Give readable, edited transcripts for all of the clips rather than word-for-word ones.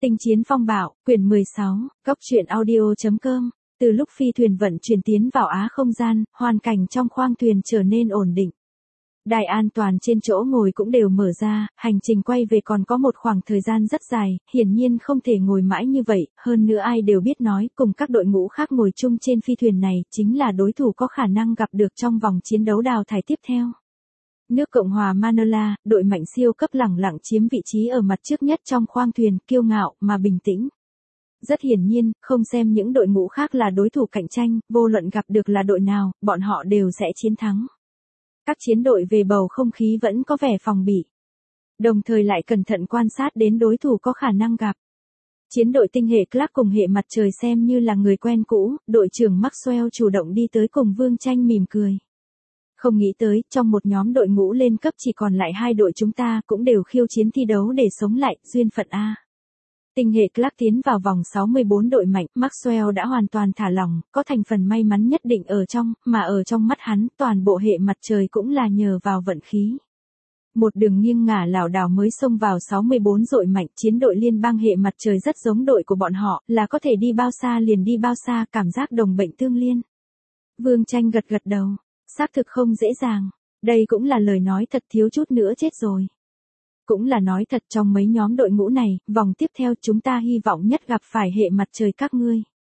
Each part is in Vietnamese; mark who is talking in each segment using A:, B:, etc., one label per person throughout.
A: Tinh chiến phong bạo, quyển 16, góc truyện audio.com. Từ lúc phi thuyền vận chuyển tiến vào Á không gian, hoàn cảnh trong khoang thuyền trở nên ổn định. Đài an toàn trên chỗ ngồi cũng đều mở ra, hành trình quay về còn có một khoảng thời gian rất dài, hiển nhiên không thể ngồi mãi như vậy, hơn nữa ai đều biết nói cùng các đội ngũ khác ngồi chung trên phi thuyền này chính là đối thủ có khả năng gặp được trong vòng chiến đấu đào thải tiếp theo. Nước Cộng hòa Manila, đội mạnh siêu cấp lẳng lặng chiếm vị trí ở mặt trước nhất trong khoang thuyền, kiêu ngạo mà bình tĩnh. Rất hiển nhiên, không xem những đội ngũ khác là đối thủ cạnh tranh, vô luận gặp được là đội nào, bọn họ đều sẽ chiến thắng. Các chiến đội về bầu không khí vẫn có vẻ phòng bị. Đồng thời lại cẩn thận quan sát đến đối thủ có khả năng gặp. Chiến đội tinh hệ Clark cùng hệ mặt trời xem như là người quen cũ, đội trưởng Maxwell chủ động đi tới cùng Vương Tranh mỉm cười. Không nghĩ tới, trong một nhóm đội ngũ lên cấp chỉ còn lại 2 đội chúng ta cũng đều khiêu chiến thi đấu để sống lại, duyên phận A. Tinh hệ Clark tiến vào vòng 64 đội mạnh, Maxwell đã hoàn toàn thả lỏng, có thành phần may mắn nhất định ở trong, mà ở trong mắt hắn, toàn bộ hệ mặt trời cũng là nhờ vào vận khí. Một đường nghiêng ngả lảo đảo mới xông vào 64 đội mạnh, chiến đội liên bang hệ mặt trời rất giống đội của bọn họ, là có thể đi bao xa liền đi bao xa, cảm giác đồng bệnh tương liên. Vương Tranh gật gật đầu, xác thực không dễ dàng, đây cũng là lời nói thật, thiếu chút nữa chết rồi. Cũng là nói thật, trong mấy nhóm đội ngũ này, vòng tiếp theo chúng ta hy vọng nhất gặp phải hệ mặt trời các ngươi.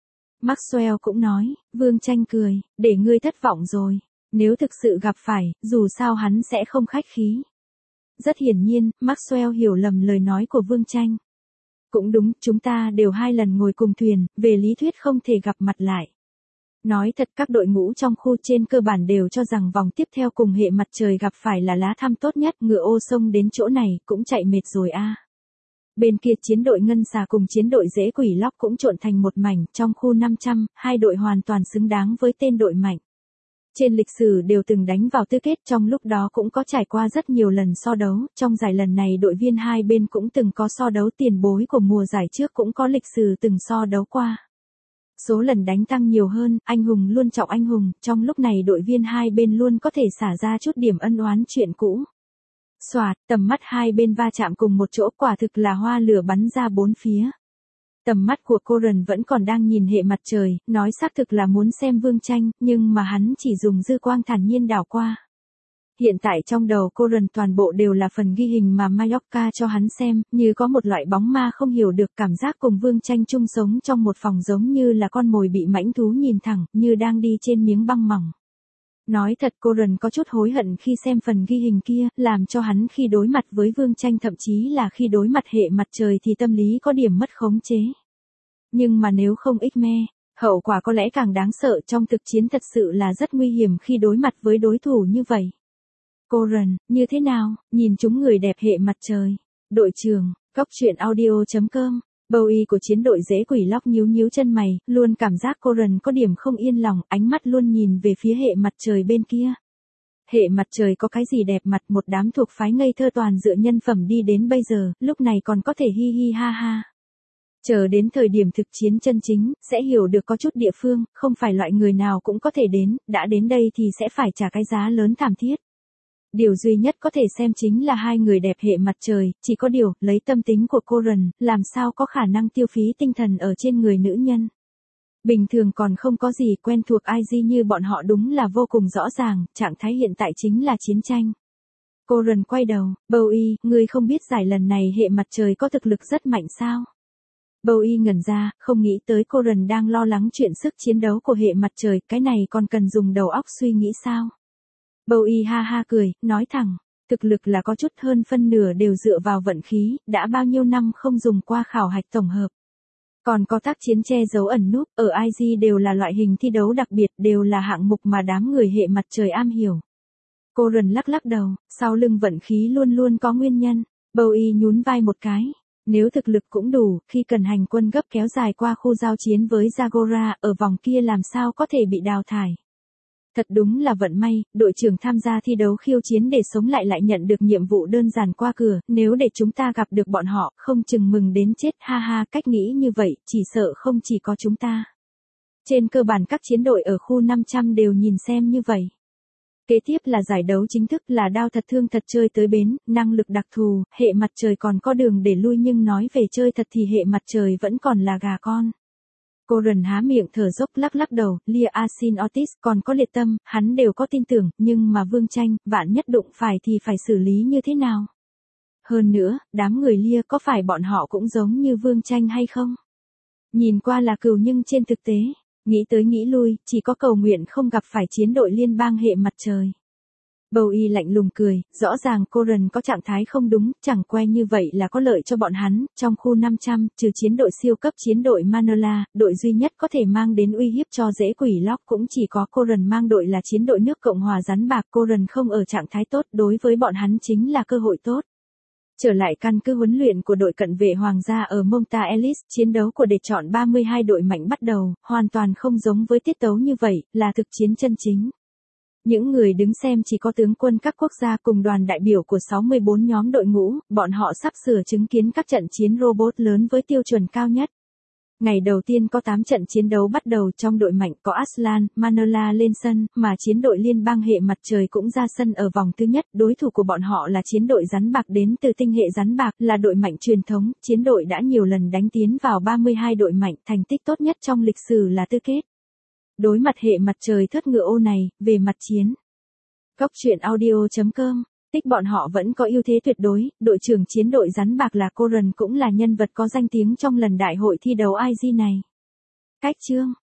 A: Maxwell cũng nói, Vương Tranh cười, để ngươi thất vọng rồi, nếu thực sự gặp phải, dù sao hắn sẽ không khách khí. Rất hiển nhiên, Maxwell hiểu lầm lời nói của Vương Tranh. Cũng đúng, chúng ta đều 2 lần ngồi cùng thuyền, về lý thuyết không thể gặp mặt lại. Nói thật, các đội ngũ trong khu trên cơ bản đều cho rằng vòng tiếp theo cùng hệ mặt trời gặp phải là lá thăm tốt nhất, ngựa ô sông đến chỗ này cũng chạy mệt rồi a. Bên kia chiến đội ngân xà cùng chiến đội dễ quỷ lóc cũng trộn thành một mảnh, trong khu 500, 2 đội hoàn toàn xứng đáng với tên đội mạnh. Trên lịch sử đều từng đánh vào tứ kết, trong lúc đó cũng có trải qua rất nhiều lần so đấu, trong giải lần này đội viên hai bên cũng từng có so đấu, tiền bối của mùa giải trước cũng có lịch sử từng so đấu qua. Số lần đánh tăng nhiều hơn, anh hùng luôn trọng anh hùng, trong lúc này đội viên hai bên luôn có thể xả ra chút điểm ân oán chuyện cũ. Xoạt, tầm mắt hai bên va chạm cùng một chỗ, quả thực là hoa lửa bắn ra bốn phía. Tầm mắt của Coran vẫn còn đang nhìn hệ mặt trời, nói xác thực là muốn xem Vương Tranh, nhưng mà hắn chỉ dùng dư quang thản nhiên đảo qua. Hiện tại trong đầu Coran toàn bộ đều là phần ghi hình mà Mallorca cho hắn xem, như có một loại bóng ma không hiểu được, cảm giác cùng Vương Tranh chung sống trong một phòng giống như là con mồi bị mãnh thú nhìn thẳng, như đang đi trên miếng băng mỏng. Nói thật, Coran có chút hối hận khi xem phần ghi hình kia, làm cho hắn khi đối mặt với Vương Tranh, thậm chí là khi đối mặt hệ mặt trời thì tâm lý có điểm mất khống chế. Nhưng mà nếu không me, hậu quả có lẽ càng đáng sợ, trong thực chiến thật sự là rất nguy hiểm khi đối mặt với đối thủ như vậy. Coran, như thế nào, nhìn chúng người đẹp hệ mặt trời. Đội trưởng, góc truyện audio.com. Bowie của chiến đội dễ quỷ lóc nhíu nhíu chân mày, luôn cảm giác Coran có điểm không yên lòng, ánh mắt luôn nhìn về phía hệ mặt trời bên kia. Hệ mặt trời có cái gì đẹp mặt, một đám thuộc phái ngây thơ toàn dựa nhân phẩm đi đến bây giờ, lúc này còn có thể hi hi ha ha. Chờ đến thời điểm thực chiến chân chính, sẽ hiểu được có chút địa phương, không phải loại người nào cũng có thể đến, đã đến đây thì sẽ phải trả cái giá lớn thảm thiết. Điều duy nhất có thể xem chính là hai người đẹp hệ mặt trời, chỉ có điều, lấy tâm tính của Coran, làm sao có khả năng tiêu phí tinh thần ở trên người nữ nhân. Bình thường còn không có gì quen thuộc IG như bọn họ, đúng là vô cùng rõ ràng, trạng thái hiện tại chính là chiến tranh. Coran quay đầu, Bowie, ngươi không biết giải lần này hệ mặt trời có thực lực rất mạnh sao? Bowie ngẩn ra, không nghĩ tới Coran đang lo lắng chuyện sức chiến đấu của hệ mặt trời, cái này còn cần dùng đầu óc suy nghĩ sao? Bowie ha ha cười, nói thẳng, thực lực là có chút, hơn phân nửa đều dựa vào vận khí, đã bao nhiêu năm không dùng qua khảo hạch tổng hợp. Còn có tác chiến che giấu ẩn núp, ở IG đều là loại hình thi đấu đặc biệt, đều là hạng mục mà đám người hệ mặt trời am hiểu. Coran lắc lắc đầu, sau lưng vận khí luôn luôn có nguyên nhân. Bowie nhún vai một cái. Nếu thực lực cũng đủ, khi cần hành quân gấp kéo dài qua khu giao chiến với Zagora, ở vòng kia làm sao có thể bị đào thải. Thật đúng là vận may, đội trưởng tham gia thi đấu khiêu chiến để sống lại nhận được nhiệm vụ đơn giản qua cửa, nếu để chúng ta gặp được bọn họ, không chừng mừng đến chết, ha ha, cách nghĩ như vậy, chỉ sợ không chỉ có chúng ta. Trên cơ bản các chiến đội ở khu 500 đều nhìn xem như vậy. Kế tiếp là giải đấu chính thức là đao thật thương thật chơi tới bến, năng lực đặc thù, hệ mặt trời còn có đường để lui nhưng nói về chơi thật thì hệ mặt trời vẫn còn là gà con. Coren há miệng thở dốc lắc lắc đầu, Leah Asin Otis còn có liệt tâm, hắn đều có tin tưởng, nhưng mà Vương Tranh, vạn nhất đụng phải thì phải xử lý như thế nào? Hơn nữa, đám người Leah có phải bọn họ cũng giống như Vương Tranh hay không? Nhìn qua là cừu nhưng trên thực tế, nghĩ tới nghĩ lui, chỉ có cầu nguyện không gặp phải chiến đội liên bang hệ mặt trời. Bowie lạnh lùng cười, rõ ràng Coren có trạng thái không đúng, chẳng que như vậy là có lợi cho bọn hắn, trong khu 500, trừ chiến đội siêu cấp chiến đội Manola, đội duy nhất có thể mang đến uy hiếp cho dễ quỷ lóc cũng chỉ có Coren mang đội là chiến đội nước Cộng hòa rắn bạc. Coren không ở trạng thái tốt đối với bọn hắn chính là cơ hội tốt. Trở lại căn cứ huấn luyện của đội cận vệ Hoàng gia ở Monta Ellis, chiến đấu của để chọn 32 đội mạnh bắt đầu, hoàn toàn không giống với tiết tấu như vậy, là thực chiến chân chính. Những người đứng xem chỉ có tướng quân các quốc gia cùng đoàn đại biểu của 64 nhóm đội ngũ, bọn họ sắp sửa chứng kiến các trận chiến robot lớn với tiêu chuẩn cao nhất. Ngày đầu tiên có 8 trận chiến đấu bắt đầu, trong đội mạnh có Aslan, Manola lên sân, mà chiến đội liên bang hệ mặt trời cũng ra sân ở vòng thứ nhất. Đối thủ của bọn họ là chiến đội rắn bạc đến từ tinh hệ rắn bạc, là đội mạnh truyền thống, chiến đội đã nhiều lần đánh tiến vào 32 đội mạnh, thành tích tốt nhất trong lịch sử là tứ kết. Đối mặt hệ mặt trời thớt ngựa ô này, về mặt chiến. Góc truyện audio.com, tích bọn họ vẫn có ưu thế tuyệt đối, đội trưởng chiến đội rắn bạc là Coren cũng là nhân vật có danh tiếng trong lần đại hội thi đấu IG này. Cách chương